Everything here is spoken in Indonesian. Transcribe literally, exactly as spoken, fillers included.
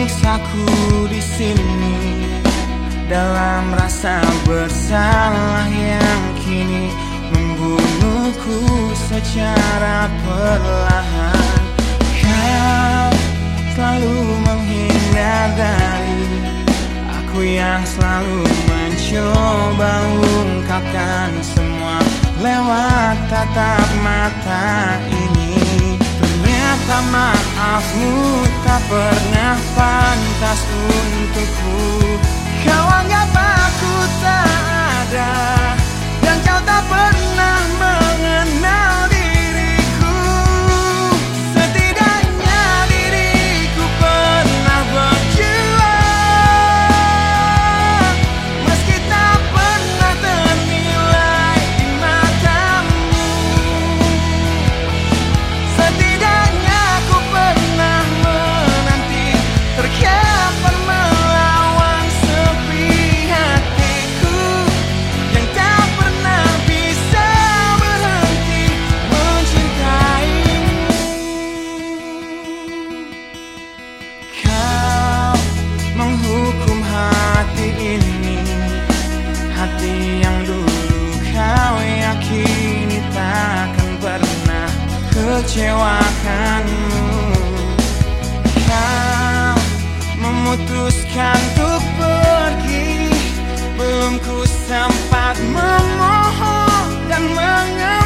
menyiksaku di sini dalam rasa bersalah yang kini membunuhku secara perlahan. Kau selalu menghindar dari aku yang selalu mencoba ungkapkan semua lewat tatap mata ini. Ternyata maafmu tak pernah pantas untukku. Kau anggap aku tak ada, dan kau tak pernah mengenal diriku. Setidaknya diriku pernah berjuang, meski tak pernah ternilai di matamu. Setidaknya aku pernah menanti, terkapar melawan sepi hatiku yang tak pernah bisa berhenti mencintaimu. Kau menghukum hati ini, hati yang dulu kau yakini takkan pernah kecewakanmu. Kau memutuskan untuk pergi, belum ku sempat memohon dan mengerti.